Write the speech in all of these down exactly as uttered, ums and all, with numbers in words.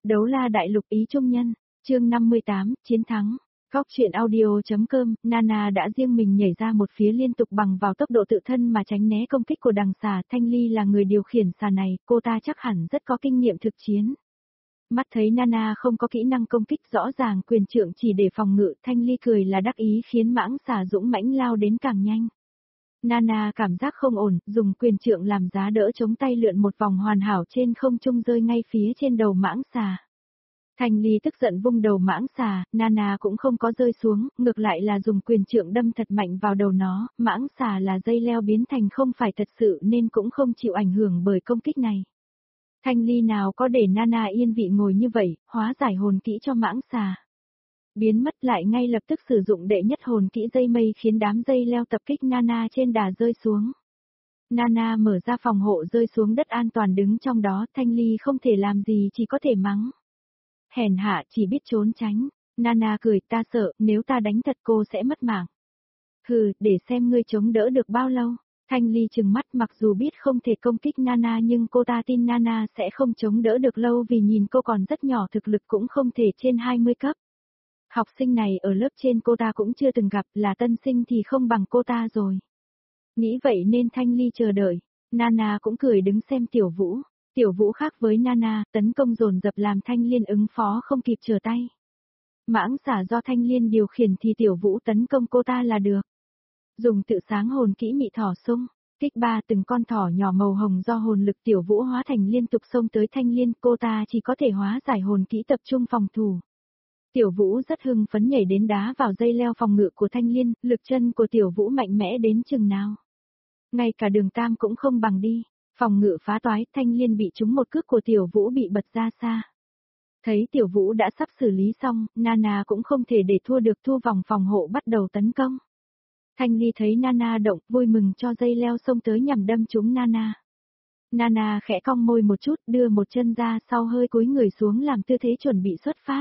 Đấu la đại lục ý trung nhân, chương năm mươi tám, chiến thắng. Góc truyện audio.com, Nana đã riêng mình nhảy ra một phía liên tục bằng vào tốc độ tự thân mà tránh né công kích của đằng xà. Thanh Ly là người điều khiển xà này, cô ta chắc hẳn rất có kinh nghiệm thực chiến. Mắt thấy Nana không có kỹ năng công kích rõ ràng quyền trượng chỉ để phòng ngự, Thanh Ly cười là đắc ý khiến mãng xà dũng mãnh lao đến càng nhanh. Nana cảm giác không ổn, dùng quyền trượng làm giá đỡ chống tay lượn một vòng hoàn hảo trên không trung rơi ngay phía trên đầu mãng xà. Thanh Ly tức giận vung đầu mãng xà, Nana cũng không có rơi xuống, ngược lại là dùng quyền trượng đâm thật mạnh vào đầu nó, mãng xà là dây leo biến thành không phải thật sự nên cũng không chịu ảnh hưởng bởi công kích này. Thanh Ly nào có để Nana yên vị ngồi như vậy, hóa giải hồn kỹ cho mãng xà. Biến mất lại ngay lập tức sử dụng đệ nhất hồn kỹ dây mây khiến đám dây leo tập kích Nana trên đà rơi xuống. Nana mở ra phòng hộ rơi xuống đất an toàn đứng trong đó, Thanh Ly không thể làm gì chỉ có thể mắng. Hèn hạ chỉ biết trốn tránh, Nana cười ta sợ, nếu ta đánh thật cô sẽ mất mạng. Hừ, để xem ngươi chống đỡ được bao lâu. Thanh Ly trừng mắt mặc dù biết không thể công kích Nana nhưng cô ta tin Nana sẽ không chống đỡ được lâu vì nhìn cô còn rất nhỏ thực lực cũng không thể trên hai mươi cấp. Học sinh này ở lớp trên cô ta cũng chưa từng gặp là tân sinh thì không bằng cô ta rồi. Nghĩ vậy nên Thanh Ly chờ đợi, Nana cũng cười đứng xem Tiểu Vũ. Tiểu Vũ khác với Nana, tấn công dồn dập làm Thanh Liên ứng phó không kịp trở tay. Mãng xả do Thanh Liên điều khiển thì Tiểu Vũ tấn công cô ta là được. Dùng tự sáng hồn kỹ mị thỏ sung, kích ba từng con thỏ nhỏ màu hồng do hồn lực Tiểu Vũ hóa thành liên tục xông tới Thanh Liên, cô ta chỉ có thể hóa giải hồn kỹ tập trung phòng thủ. Tiểu Vũ rất hưng phấn nhảy đến đá vào dây leo phòng ngự của Thanh Liên, lực chân của Tiểu Vũ mạnh mẽ đến chừng nào. Ngay cả Đường Tam cũng không bằng đi, phòng ngự phá toái, Thanh Liên bị trúng một cước của Tiểu Vũ bị bật ra xa. Thấy Tiểu Vũ đã sắp xử lý xong, Nana cũng không thể để thua được thu vòng phòng hộ bắt đầu tấn công. Thanh Ly thấy Nana động, vui mừng cho dây leo xông tới nhằm đâm trúng Nana. Nana khẽ cong môi một chút, đưa một chân ra sau hơi cúi người xuống làm tư thế chuẩn bị xuất phát.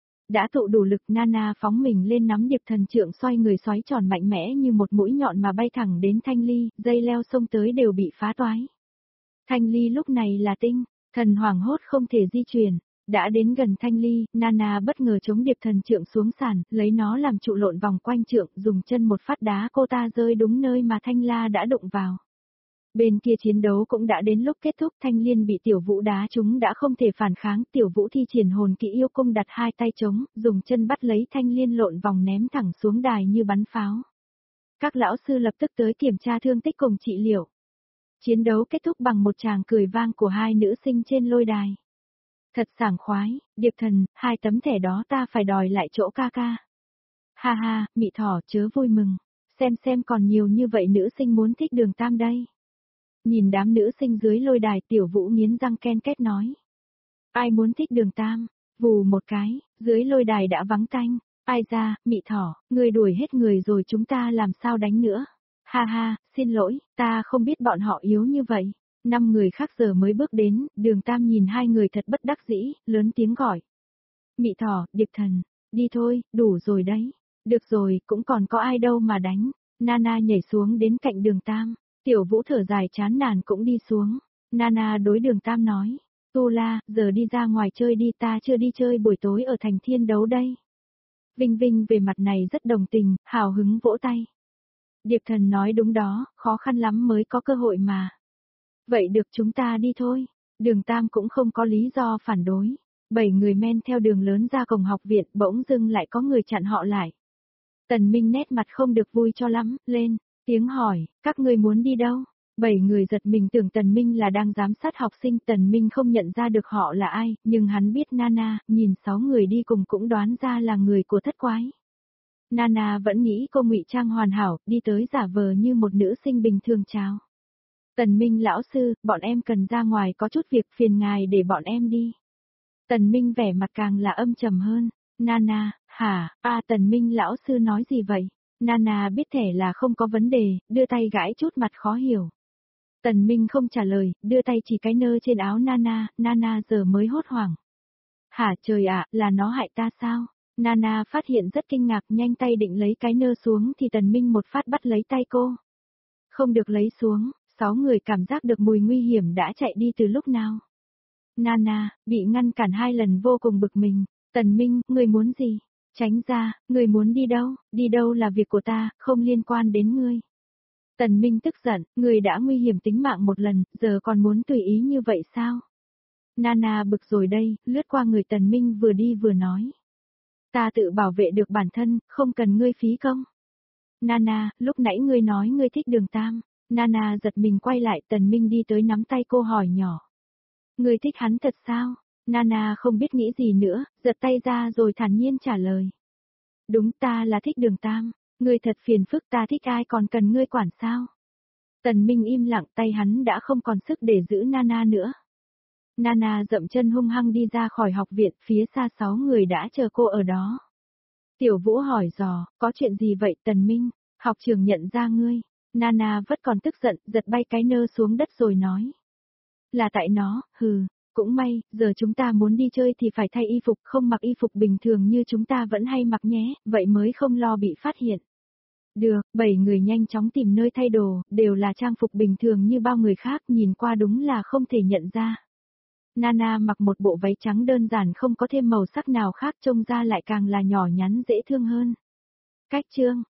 Đã tụ đủ lực Nana phóng mình lên nắm điệp thần trượng xoay người xoáy tròn mạnh mẽ như một mũi nhọn mà bay thẳng đến Thanh Ly, dây leo xông tới đều bị phá toái. Thanh Ly lúc này là tinh, thần hoảng hốt không thể di chuyển. Đã đến gần Thanh Ly, Nana bất ngờ chống điệp thần trượng xuống sàn, lấy nó làm trụ lộn vòng quanh trượng, dùng chân một phát đá cô ta rơi đúng nơi mà Thanh La đã đụng vào. Bên kia chiến đấu cũng đã đến lúc kết thúc, Thanh Liên bị Tiểu Vũ đá trúng đã không thể phản kháng, Tiểu Vũ thi triển hồn kỹ yêu cung đặt hai tay trống, dùng chân bắt lấy Thanh Liên lộn vòng ném thẳng xuống đài như bắn pháo. Các lão sư lập tức tới kiểm tra thương tích cùng trị liệu. Chiến đấu kết thúc bằng một tràng cười vang của hai nữ sinh trên lôi đài. Thật sảng khoái, Điệp Thần, hai tấm thẻ đó ta phải đòi lại chỗ ca ca. Ha ha, mị thỏ chớ vui mừng, xem xem còn nhiều như vậy nữ sinh muốn thích Đường Tam đây. Nhìn đám nữ sinh dưới lôi đài Tiểu Vũ nghiến răng ken két nói. Ai muốn thích Đường Tam, vù một cái, dưới lôi đài đã vắng tanh, ai ra, mị thỏ, người đuổi hết người rồi chúng ta làm sao đánh nữa. Ha ha, xin lỗi, ta không biết bọn họ yếu như vậy. Năm người khác giờ mới bước đến, Đường Tam nhìn hai người thật bất đắc dĩ, lớn tiếng gọi. Mị thỏ, Điệp Thần, đi thôi, đủ rồi đấy. Được rồi, cũng còn có ai đâu mà đánh. Nana nhảy xuống đến cạnh Đường Tam, Tiểu Vũ thở dài chán nản cũng đi xuống. Nana đối Đường Tam nói, Tu La, giờ đi ra ngoài chơi đi, ta chưa đi chơi buổi tối ở thành Thiên Đấu đây. Vinh Vinh về mặt này rất đồng tình, hào hứng vỗ tay. Điệp Thần nói đúng đó, khó khăn lắm mới có cơ hội mà. Vậy được chúng ta đi thôi. Đường Tam cũng không có lý do phản đối. Bảy người men theo đường lớn ra cổng học viện, bỗng dưng lại có người chặn họ lại. Tần Minh nét mặt không được vui cho lắm, lên, tiếng hỏi, các ngươi muốn đi đâu? Bảy người giật mình tưởng Tần Minh là đang giám sát học sinh, Tần Minh không nhận ra được họ là ai, nhưng hắn biết Nana, nhìn sáu người đi cùng cũng đoán ra là người của thất quái. Nana vẫn nghĩ cô ngụy trang hoàn hảo, đi tới giả vờ như một nữ sinh bình thường chào. Tần Minh lão sư, bọn em cần ra ngoài có chút việc phiền ngài để bọn em đi. Tần Minh vẻ mặt càng là âm trầm hơn. Nana, hả, à Tần Minh lão sư nói gì vậy? Nana biết thẻ là không có vấn đề, đưa tay gãi chút mặt khó hiểu. Tần Minh không trả lời, đưa tay chỉ cái nơ trên áo Nana, Nana giờ mới hốt hoảng. Hả trời ạ, là nó hại ta sao? Nana phát hiện rất kinh ngạc, nhanh tay định lấy cái nơ xuống thì Tần Minh một phát bắt lấy tay cô. Không được lấy xuống. Sáu người cảm giác được mùi nguy hiểm đã chạy đi từ lúc nào. Nana, bị ngăn cản hai lần vô cùng bực mình. Tần Minh, người muốn gì? Tránh ra, người muốn đi đâu? Đi đâu là việc của ta, không liên quan đến ngươi. Tần Minh tức giận, người đã nguy hiểm tính mạng một lần, giờ còn muốn tùy ý như vậy sao? Nana bực rồi đây, lướt qua người Tần Minh vừa đi vừa nói. Ta tự bảo vệ được bản thân, không cần ngươi phí công. Nana, lúc nãy ngươi nói ngươi thích Đường Tam. Nana giật mình quay lại, Tần Minh đi tới nắm tay cô hỏi nhỏ. Ngươi thích hắn thật sao? Nana không biết nghĩ gì nữa, giật tay ra rồi thản nhiên trả lời. Đúng, ta là thích Đường Tam. Ngươi thật phiền phức, ta thích ai còn cần ngươi quản sao? Tần Minh im lặng, tay hắn đã không còn sức để giữ Nana nữa. Nana dậm chân hung hăng đi ra khỏi học viện, phía xa sáu người đã chờ cô ở đó. Tiểu Vũ hỏi dò, có chuyện gì vậy Tần Minh? Học trưởng nhận ra ngươi. Nana vẫn còn tức giận, giật bay cái nơ xuống đất rồi nói. Là tại nó, hừ, cũng may, giờ chúng ta muốn đi chơi thì phải thay y phục, không mặc y phục bình thường như chúng ta vẫn hay mặc nhé, vậy mới không lo bị phát hiện. Được, bảy người nhanh chóng tìm nơi thay đồ, đều là trang phục bình thường như bao người khác, nhìn qua đúng là không thể nhận ra. Nana mặc một bộ váy trắng đơn giản không có thêm màu sắc nào khác, trông ra lại càng là nhỏ nhắn dễ thương hơn. Cách chương